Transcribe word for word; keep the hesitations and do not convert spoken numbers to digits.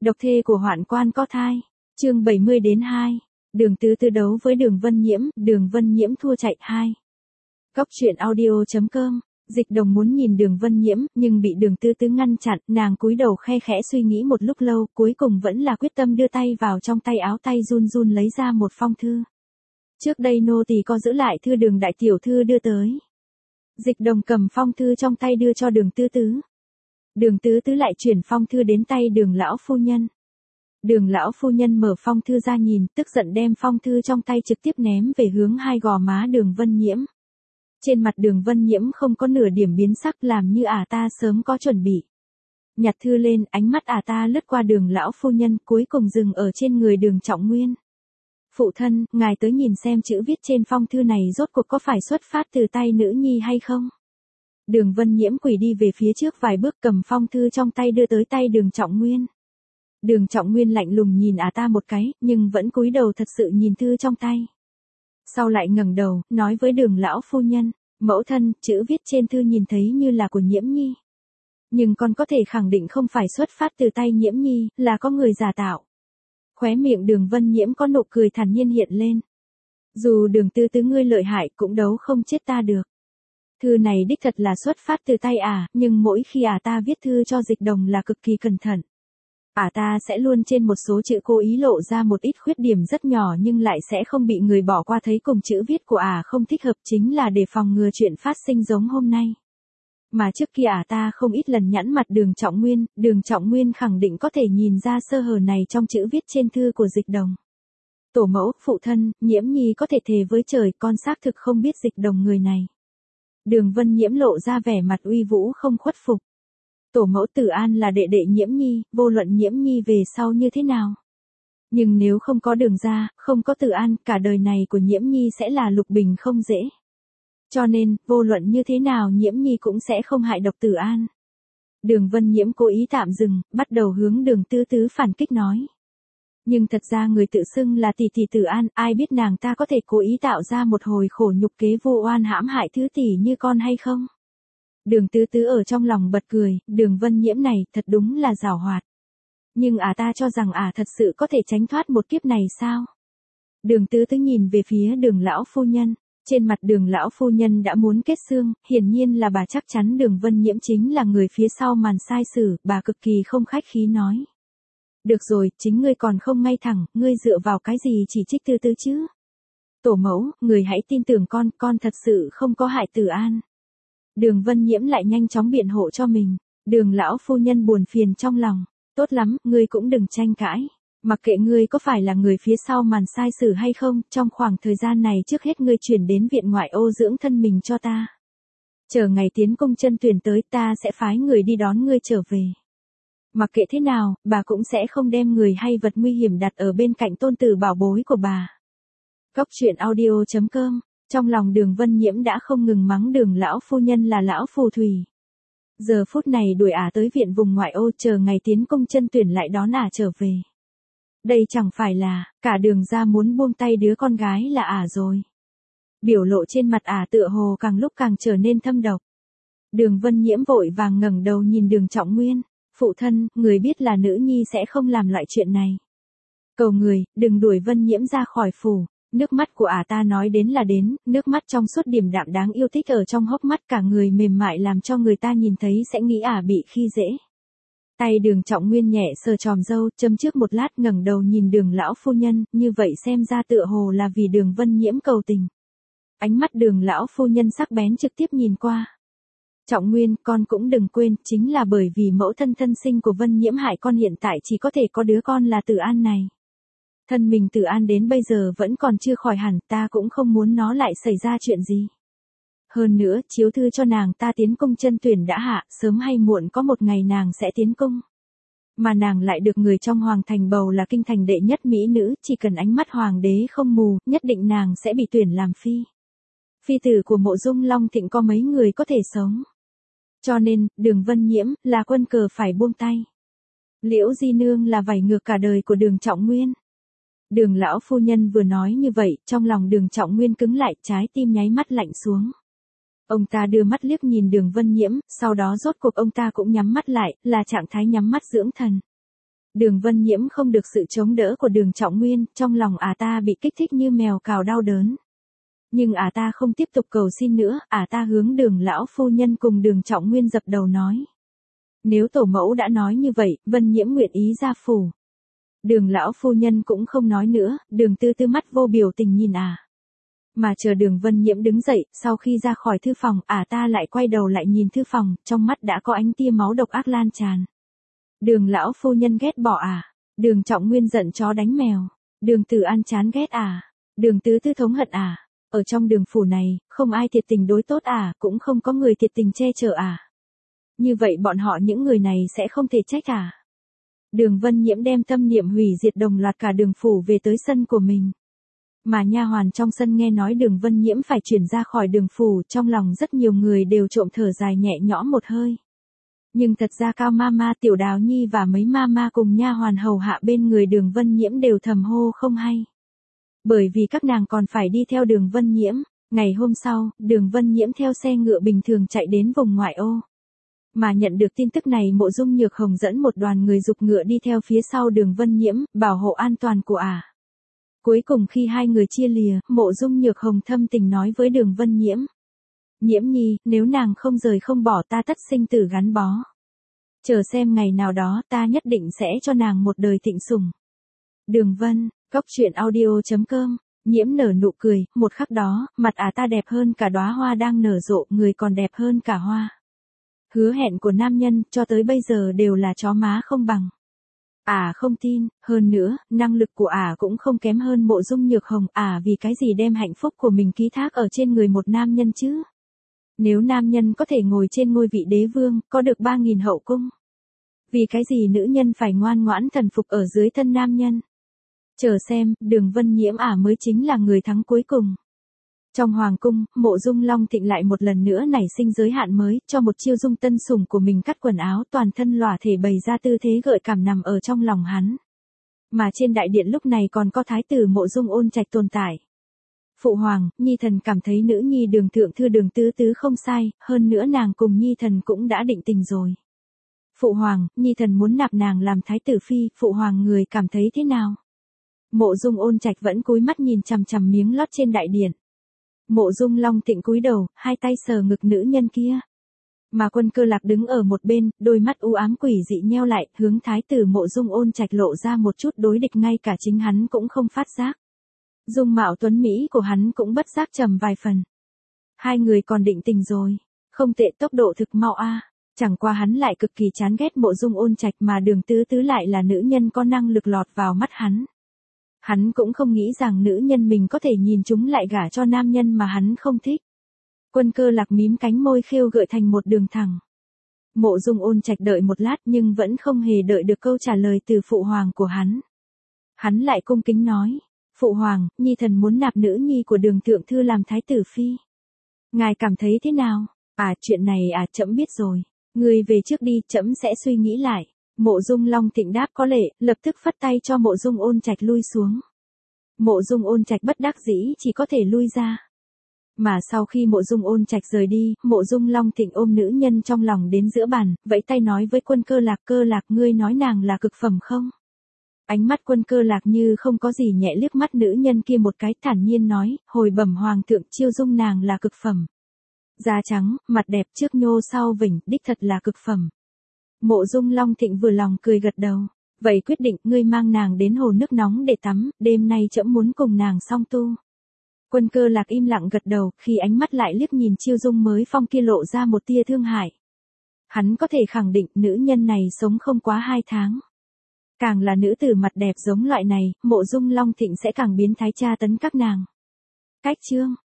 Độc thê của Hoạn Quan có thai. Chương bảy mươi đến hai. Đường Tứ Tứ đấu với Đường Vân Nhiễm, Đường Vân Nhiễm thua chạy hai. Góc truyện audio chấm com. Dịch Đồng muốn nhìn Đường Vân Nhiễm, nhưng bị Đường Tứ Tứ ngăn chặn, nàng cúi đầu khe khẽ suy nghĩ một lúc lâu, cuối cùng vẫn là quyết tâm đưa tay vào trong tay áo, tay run run lấy ra một phong thư. Trước đây nô tỳ có giữ lại thư Đường đại tiểu thư đưa tới. Dịch Đồng cầm phong thư trong tay đưa cho Đường Tứ Tứ. Đường Tứ Tứ lại chuyển phong thư đến tay Đường lão phu nhân. Đường lão phu nhân mở phong thư ra nhìn, tức giận đem phong thư trong tay trực tiếp ném về hướng hai gò má Đường Vân Nhiễm. Trên mặt Đường Vân Nhiễm không có nửa điểm biến sắc, làm như ả ta sớm có chuẩn bị. Nhặt thư lên, ánh mắt ả ta lướt qua Đường lão phu nhân, cuối cùng dừng ở trên người Đường Trọng Nguyên. Phụ thân, ngài tới nhìn xem chữ viết trên phong thư này rốt cuộc có phải xuất phát từ tay nữ nhi hay không? Đường Vân Nhiễm quỳ đi về phía trước vài bước, cầm phong thư trong tay đưa tới tay Đường Trọng Nguyên. Đường Trọng Nguyên lạnh lùng nhìn ả ta một cái, nhưng vẫn cúi đầu thật sự nhìn thư trong tay. Sau lại ngẩng đầu, nói với Đường lão phu nhân, mẫu thân, chữ viết trên thư nhìn thấy như là của Nhiễm Nhi. Nhưng con có thể khẳng định không phải xuất phát từ tay Nhiễm Nhi, là có người giả tạo. Khóe miệng Đường Vân Nhiễm có nụ cười thản nhiên hiện lên. Dù Đường Tứ Tứ ngươi lợi hại cũng đấu không chết ta được. Thư này đích thật là xuất phát từ tay ả, nhưng mỗi khi ả ta viết thư cho Dịch Đồng là cực kỳ cẩn thận. Ả ta sẽ luôn trên một số chữ cố ý lộ ra một ít khuyết điểm rất nhỏ nhưng lại sẽ không bị người bỏ qua, thấy cùng chữ viết của ả không thích hợp, chính là để phòng ngừa chuyện phát sinh giống hôm nay. Mà trước kia ả ta không ít lần nhẵn mặt Đường Trọng Nguyên, Đường Trọng Nguyên khẳng định có thể nhìn ra sơ hở này trong chữ viết trên thư của Dịch Đồng. Tổ mẫu, phụ thân, Nhiễm Nhi có thể thề với trời, con xác thực không biết Dịch Đồng người này. Đường Vân Nhiễm lộ ra vẻ mặt uy vũ không khuất phục. Tổ mẫu, Tử An là đệ đệ Nhiễm Nhi, vô luận Nhiễm Nhi về sau như thế nào. Nhưng nếu không có Đường gia, không có Tử An, cả đời này của Nhiễm Nhi sẽ là lục bình không dễ. Cho nên, vô luận như thế nào Nhiễm Nhi cũng sẽ không hại độc Tử An. Đường Vân Nhiễm cố ý tạm dừng, bắt đầu hướng Đường Tứ Tứ phản kích nói. Nhưng thật ra người tự xưng là tỷ tỷ Tử An, ai biết nàng ta có thể cố ý tạo ra một hồi khổ nhục kế vô oan hãm hại thứ tỷ như con hay không? Đường Tứ Tứ ở trong lòng bật cười, Đường Vân Nhiễm này thật đúng là giàu hoạt. Nhưng ả ta cho rằng ả thật sự có thể tránh thoát một kiếp này sao? Đường Tứ Tứ nhìn về phía Đường lão phu nhân, trên mặt Đường lão phu nhân đã muốn kết xương, hiển nhiên là bà chắc chắn Đường Vân Nhiễm chính là người phía sau màn sai sử, bà cực kỳ không khách khí nói. Được rồi, chính ngươi còn không ngay thẳng, ngươi dựa vào cái gì chỉ trích Tứ Tứ chứ? Tổ mẫu, người hãy tin tưởng con, con thật sự không có hại Tử An. Đường Vân Nhiễm lại nhanh chóng biện hộ cho mình. Đường lão phu nhân buồn phiền trong lòng. Tốt lắm, ngươi cũng đừng tranh cãi. Mặc kệ ngươi có phải là người phía sau màn sai sử hay không, trong khoảng thời gian này trước hết ngươi chuyển đến viện ngoại ô dưỡng thân mình cho ta. Chờ ngày tiến công chân tuyển tới, ta sẽ phái người đi đón ngươi trở về. Mặc kệ thế nào, bà cũng sẽ không đem người hay vật nguy hiểm đặt ở bên cạnh tôn tử bảo bối của bà. Góc truyện audio chấm com. Trong lòng Đường Vân Nhiễm đã không ngừng mắng Đường lão phu nhân là lão phù thủy. Giờ phút này đuổi ả tới viện vùng ngoại ô, chờ ngày tiến công chân tuyển lại đón ả trở về. Đây chẳng phải là, cả Đường gia muốn buông tay đứa con gái là ả rồi. Biểu lộ trên mặt ả tựa hồ càng lúc càng trở nên thâm độc. Đường Vân Nhiễm vội vàng ngẩng đầu nhìn Đường Trọng Nguyên, phụ thân, người biết là nữ nhi sẽ không làm loại chuyện này. Cầu người, đừng đuổi Vân Nhiễm ra khỏi phủ. Nước mắt của ả ta nói đến là đến, nước mắt trong suốt điềm đạm đáng yêu thích ở trong hốc mắt, cả người mềm mại làm cho người ta nhìn thấy sẽ nghĩ ả bị khi dễ. Tay Đường Trọng Nguyên nhẹ sờ tròm râu, châm trước một lát ngẩng đầu nhìn Đường lão phu nhân, như vậy xem ra tựa hồ là vì Đường Vân Nhiễm cầu tình. Ánh mắt Đường lão phu nhân sắc bén trực tiếp nhìn qua. Trọng Nguyên, con cũng đừng quên, chính là bởi vì mẫu thân thân sinh của Vân Nhiễm hại con hiện tại chỉ có thể có đứa con là Tử An này. Thân mình Tử An đến bây giờ vẫn còn chưa khỏi hẳn, ta cũng không muốn nó lại xảy ra chuyện gì. Hơn nữa, chiếu thư cho nàng ta tiến công chân tuyển đã hạ, sớm hay muộn có một ngày nàng sẽ tiến công. Mà nàng lại được người trong hoàng thành bầu là kinh thành đệ nhất mỹ nữ, chỉ cần ánh mắt hoàng đế không mù, nhất định nàng sẽ bị tuyển làm phi. Phi tử của Mộ Dung Long Thịnh có mấy người có thể sống. Cho nên, Đường Vân Nhiễm, là quân cờ phải buông tay. Liễu Di Nương là vảy ngược cả đời của Đường Trọng Nguyên. Đường lão phu nhân vừa nói như vậy, trong lòng Đường Trọng Nguyên cứng lại, trái tim nháy mắt lạnh xuống. Ông ta đưa mắt liếc nhìn Đường Vân Nhiễm, sau đó rốt cuộc ông ta cũng nhắm mắt lại, là trạng thái nhắm mắt dưỡng thần. Đường Vân Nhiễm không được sự chống đỡ của Đường Trọng Nguyên, trong lòng ả ta bị kích thích như mèo cào đau đớn. Nhưng ả ta không tiếp tục cầu xin nữa, ả ta hướng Đường lão phu nhân cùng Đường Trọng Nguyên dập đầu nói. Nếu tổ mẫu đã nói như vậy, Vân Nhiễm nguyện ý ra phủ. Đường lão phu nhân cũng không nói nữa, Đường Tư Tư mắt vô biểu tình nhìn ả. Mà chờ Đường Vân Nhiễm đứng dậy, sau khi ra khỏi thư phòng, ả ta lại quay đầu lại nhìn thư phòng, trong mắt đã có ánh tia máu độc ác lan tràn. Đường lão phu nhân ghét bỏ ả, Đường Trọng Nguyên giận chó đánh mèo, Đường Tử An chán ghét ả, Đường Tứ Tư thống hận ả. Ở trong Đường phủ này, không ai thiệt tình đối tốt ả, cũng không có người thiệt tình che chở ả. Như vậy bọn họ những người này sẽ không thể trách ả. Đường Vân Nhiễm đem tâm niệm hủy diệt đồng loạt cả Đường phủ về tới sân của mình. Mà nha hoàn trong sân nghe nói Đường Vân Nhiễm phải chuyển ra khỏi Đường phủ, trong lòng rất nhiều người đều trộm thở dài nhẹ nhõm một hơi. Nhưng thật ra Cao Mama, Tiểu Đào Nhi và mấy mama cùng nha hoàn hầu hạ bên người Đường Vân Nhiễm đều thầm hô không hay. Bởi vì các nàng còn phải đi theo Đường Vân Nhiễm. Ngày hôm sau, Đường Vân Nhiễm theo xe ngựa bình thường chạy đến vùng ngoại ô. Mà nhận được tin tức này, Mộ Dung Nhược Hồng dẫn một đoàn người giục ngựa đi theo phía sau Đường Vân Nhiễm, bảo hộ an toàn của ả. Cuối cùng khi hai người chia lìa, Mộ Dung Nhược Hồng thâm tình nói với Đường Vân Nhiễm. Nhiễm nhi, nếu nàng không rời không bỏ ta tất sinh tử gắn bó. Chờ xem ngày nào đó ta nhất định sẽ cho nàng một đời thịnh sủng. Đường Vân, Cóc Truyện Audio chấm com. Nhiễm nở nụ cười, một khắc đó, mặt ả ta đẹp hơn cả đóa hoa đang nở rộ, người còn đẹp hơn cả hoa. Hứa hẹn của nam nhân, cho tới bây giờ đều là chó má không bằng. Ả không tin, hơn nữa, năng lực của ả cũng không kém hơn Mộ Dung Nhược Hồng, ả vì cái gì đem hạnh phúc của mình ký thác ở trên người một nam nhân chứ? Nếu nam nhân có thể ngồi trên ngôi vị đế vương, có được ba nghìn hậu cung. Vì cái gì nữ nhân phải ngoan ngoãn thần phục ở dưới thân nam nhân? Chờ xem, Đường Vân Nhiễm ả mới chính là người thắng cuối cùng. Trong hoàng cung, Mộ Dung Long Thịnh lại một lần nữa nảy sinh giới hạn mới, cho một chiêu dung tân sủng của mình cắt quần áo, toàn thân lỏa thể bày ra tư thế gợi cảm nằm ở trong lòng hắn. Mà trên đại điện lúc này còn có thái tử Mộ Dung Ôn Trạch tồn tại. Phụ hoàng, Nhi thần cảm thấy nữ nhi Đường thượng thư Đường Tứ Tứ không sai, hơn nữa nàng cùng Nhi thần cũng đã định tình rồi. Phụ hoàng, Nhi thần muốn nạp nàng làm thái tử phi, phụ hoàng người cảm thấy thế nào? Mộ Dung Ôn Trạch vẫn cúi mắt nhìn chằm chằm miếng lót trên đại điện. Mộ Dung Long Thịnh cúi đầu, hai tay sờ ngực nữ nhân kia. Mà Quân Cơ Lạc đứng ở một bên, đôi mắt u ám quỷ dị nheo lại, hướng thái tử Mộ Dung Ôn Trạch lộ ra một chút đối địch, ngay cả chính hắn cũng không phát giác. Dung mạo tuấn mỹ của hắn cũng bất giác trầm vài phần. Hai người còn định tình rồi, không tệ, tốc độ thực mau a. Chẳng qua hắn lại cực kỳ chán ghét Mộ Dung Ôn Trạch, mà Đường Tứ Tứ lại là nữ nhân có năng lực lọt vào mắt hắn. Hắn cũng không nghĩ rằng nữ nhân mình có thể nhìn chúng lại gả cho nam nhân mà hắn không thích. Quân Cơ Lạc mím cánh môi khêu gợi thành một đường thẳng. Mộ Dung Ôn Trạch đợi một lát nhưng vẫn không hề đợi được câu trả lời từ phụ hoàng của hắn. Hắn lại cung kính nói, phụ hoàng, Nhi thần muốn nạp nữ nhi của Đường thượng thư làm thái tử phi. Ngài cảm thấy thế nào? À, chuyện này à, trẫm biết rồi. Người về trước đi, trẫm sẽ suy nghĩ lại. Mộ Dung Long Thịnh đáp có lệ, lập tức phất tay cho Mộ Dung Ôn Trạch lui xuống. Mộ Dung Ôn Trạch bất đắc dĩ chỉ có thể lui ra. Mà sau khi Mộ Dung Ôn Trạch rời đi, Mộ Dung Long Thịnh ôm nữ nhân trong lòng đến giữa bàn, vẫy tay nói với Quân Cơ Lạc, Cơ Lạc, ngươi nói nàng là cực phẩm không? Ánh mắt Quân Cơ Lạc như không có gì nhẹ liếc mắt nữ nhân kia một cái, thản nhiên nói, hồi bẩm hoàng thượng, chiêu dung nàng là cực phẩm. Da trắng, mặt đẹp, trước nhô sau vỉnh, đích thật là cực phẩm. Mộ Dung Long Thịnh vừa lòng cười gật đầu. Vậy quyết định, ngươi mang nàng đến hồ nước nóng để tắm, đêm nay trẫm muốn cùng nàng song tu. Quân Cơ Lạc im lặng gật đầu, khi ánh mắt lại liếc nhìn chiêu dung mới phong kia lộ ra một tia thương hại. Hắn có thể khẳng định nữ nhân này sống không quá hai tháng. Càng là nữ tử mặt đẹp giống loại này, Mộ Dung Long Thịnh sẽ càng biến thái tra tấn các nàng. Cách chương